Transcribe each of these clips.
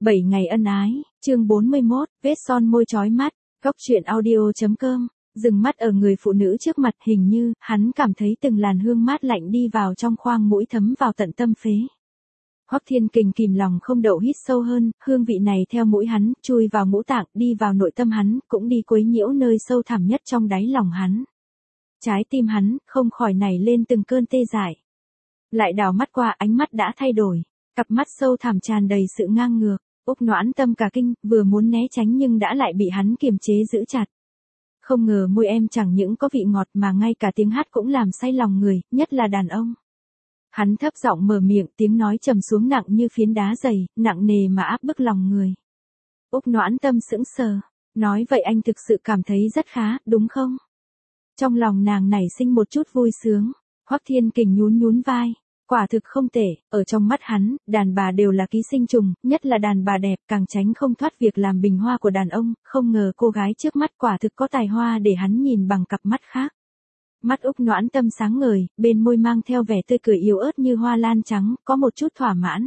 7 ngày ân ái, chương 41, vết son môi chói mắt, góc truyện audio.com, dừng mắt ở người phụ nữ trước mặt, hình như, hắn cảm thấy từng làn hương mát lạnh đi vào trong khoang mũi thấm vào tận tâm phế. Hoắc Thiên Kình kìm lòng không đậu hít sâu hơn, hương vị này theo mũi hắn, chui vào ngũ tạng, đi vào nội tâm hắn, cũng đi quấy nhiễu nơi sâu thẳm nhất trong đáy lòng hắn. Trái tim hắn, không khỏi nảy lên từng cơn tê dại. Lại đảo mắt qua, ánh mắt đã thay đổi, cặp mắt sâu thẳm tràn đầy sự ngang ngược. Úc Noãn Tâm cả kinh, vừa muốn né tránh nhưng đã lại bị hắn kiềm chế giữ chặt. Không ngờ môi em chẳng những có vị ngọt mà ngay cả tiếng hát cũng làm say lòng người, nhất là đàn ông. Hắn thấp giọng mở miệng, tiếng nói trầm xuống nặng như phiến đá dày, nặng nề mà áp bức lòng người. Úc Noãn Tâm sững sờ, nói vậy anh thực sự cảm thấy rất khá, đúng không? Trong lòng nàng nảy sinh một chút vui sướng. Hoắc Thiên Kình nhún nhún vai. Quả thực không tệ, ở trong mắt hắn, đàn bà đều là ký sinh trùng, nhất là đàn bà đẹp, càng tránh không thoát việc làm bình hoa của đàn ông, không ngờ cô gái trước mắt quả thực có tài hoa để hắn nhìn bằng cặp mắt khác. Mắt Úc Noãn Tâm sáng ngời, bên môi mang theo vẻ tươi cười yếu ớt như hoa lan trắng, có một chút thỏa mãn.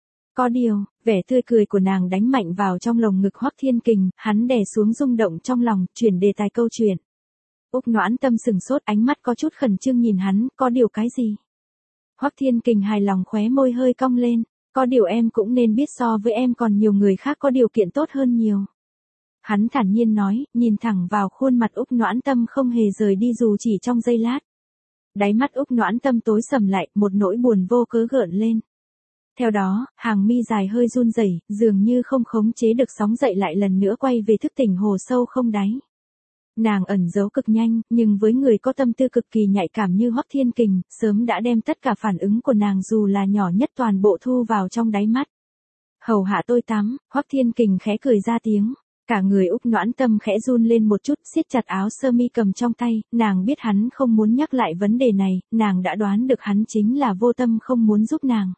Có điều, vẻ tươi cười của nàng đánh mạnh vào trong lồng ngực Hoắc Thiên Kình, hắn đè xuống rung động trong lòng, chuyển đề tài câu chuyện. Úc Noãn Tâm sừng sốt, ánh mắt có chút khẩn trương nhìn hắn, có điều cái gì? Hoắc Thiên Kình hài lòng, khóe môi hơi cong lên, có điều em cũng nên biết so với em còn nhiều người khác có điều kiện tốt hơn nhiều. Hắn thản nhiên nói, nhìn thẳng vào khuôn mặt Úc Noãn Tâm không hề rời đi dù chỉ trong giây lát. Đáy mắt Úc Noãn Tâm tối sầm lại, một nỗi buồn vô cớ gợn lên. Theo đó, hàng mi dài hơi run rẩy, dường như không khống chế được sóng dậy lại lần nữa quay về thức tỉnh hồ sâu không đáy. Nàng ẩn giấu cực nhanh, nhưng với người có tâm tư cực kỳ nhạy cảm như Hoắc Thiên Kình, sớm đã đem tất cả phản ứng của nàng dù là nhỏ nhất toàn bộ thu vào trong đáy mắt. Hầu hạ tôi tắm, Hoắc Thiên Kình khẽ cười ra tiếng. Cả người Úc Noãn Tâm khẽ run lên một chút, siết chặt áo sơ mi cầm trong tay, nàng biết hắn không muốn nhắc lại vấn đề này, nàng đã đoán được hắn chính là vô tâm không muốn giúp nàng.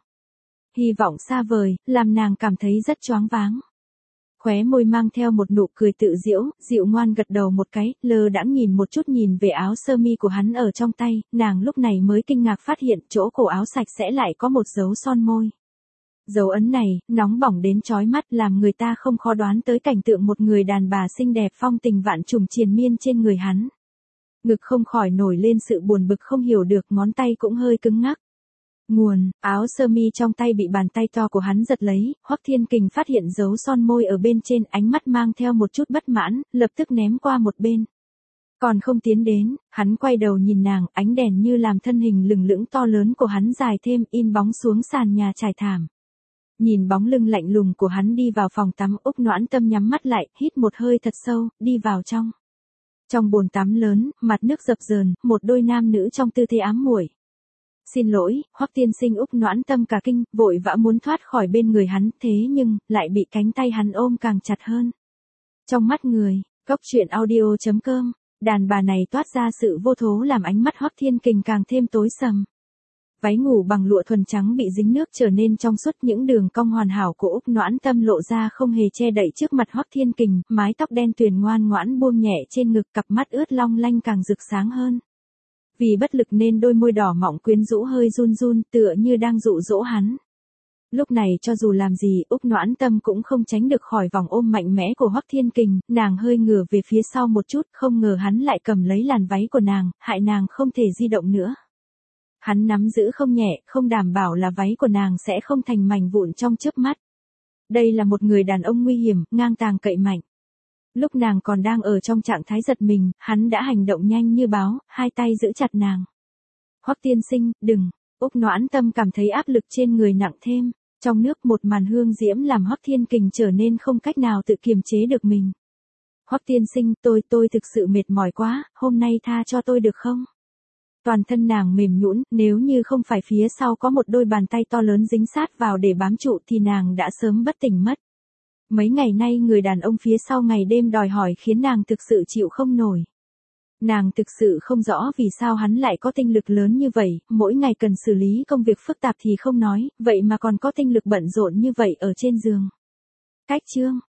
Hy vọng xa vời, làm nàng cảm thấy rất choáng váng. Khóe môi mang theo một nụ cười tự giễu, dịu ngoan gật đầu một cái, lơ đãng nhìn một chút nhìn về áo sơ mi của hắn ở trong tay, nàng lúc này mới kinh ngạc phát hiện chỗ cổ áo sạch sẽ lại có một dấu son môi. Dấu ấn này, nóng bỏng đến chói mắt làm người ta không khó đoán tới cảnh tượng một người đàn bà xinh đẹp phong tình vạn trùng triền miên trên người hắn. Ngực không khỏi nổi lên sự buồn bực không hiểu được, ngón tay cũng hơi cứng ngắc. Nguồn, áo sơ mi trong tay bị bàn tay to của hắn giật lấy, Hoắc Thiên Kình phát hiện dấu son môi ở bên trên, ánh mắt mang theo một chút bất mãn, lập tức ném qua một bên. Còn không tiến đến, hắn quay đầu nhìn nàng, ánh đèn như làm thân hình lừng lững to lớn của hắn dài thêm, in bóng xuống sàn nhà trải thảm. Nhìn bóng lưng lạnh lùng của hắn đi vào phòng tắm, Úc Noãn Tâm nhắm mắt lại, hít một hơi thật sâu, đi vào trong. Trong bồn tắm lớn, mặt nước dập dờn, một đôi nam nữ trong tư thế ám muội. Xin lỗi, Hoắc tiên sinh. Úc Noãn Tâm cả kinh, vội vã muốn thoát khỏi bên người hắn, thế nhưng, lại bị cánh tay hắn ôm càng chặt hơn. Trong mắt người, góc truyện audio.com, đàn bà này toát ra sự vô thố làm ánh mắt Hoắc Thiên Kình càng thêm tối sầm. Váy ngủ bằng lụa thuần trắng bị dính nước trở nên trong suốt, những đường cong hoàn hảo của Úc Noãn Tâm lộ ra không hề che đậy trước mặt Hoắc Thiên Kình, mái tóc đen tuyền ngoan ngoãn buông nhẹ trên ngực, cặp mắt ướt long lanh càng rực sáng hơn. Vì bất lực nên đôi môi đỏ mọng quyến rũ hơi run run, tựa như đang dụ dỗ hắn. Lúc này cho dù làm gì, Úc Noãn Tâm cũng không tránh được khỏi vòng ôm mạnh mẽ của Hoắc Thiên Kình, nàng hơi ngửa về phía sau một chút, không ngờ hắn lại cầm lấy làn váy của nàng, hại nàng không thể di động nữa. Hắn nắm giữ không nhẹ, không đảm bảo là váy của nàng sẽ không thành mảnh vụn trong chớp mắt. Đây là một người đàn ông nguy hiểm, ngang tàng cậy mạnh. Lúc nàng còn đang ở trong trạng thái giật mình, hắn đã hành động nhanh như báo, hai tay giữ chặt nàng. Hoắc tiên sinh, đừng. Úc Noãn Tâm cảm thấy áp lực trên người nặng thêm. Trong nước một màn hương diễm làm Hoắc Thiên Kình trở nên không cách nào tự kiềm chế được mình. Hoắc tiên sinh, tôi thực sự mệt mỏi quá, hôm nay tha cho tôi được không? Toàn thân nàng mềm nhũn, nếu như không phải phía sau có một đôi bàn tay to lớn dính sát vào để bám trụ thì nàng đã sớm bất tỉnh mất. Mấy ngày nay người đàn ông phía sau ngày đêm đòi hỏi khiến nàng thực sự chịu không nổi. Nàng thực sự không rõ vì sao hắn lại có tinh lực lớn như vậy, mỗi ngày cần xử lý công việc phức tạp thì không nói, vậy mà còn có tinh lực bận rộn như vậy ở trên giường. Cách chương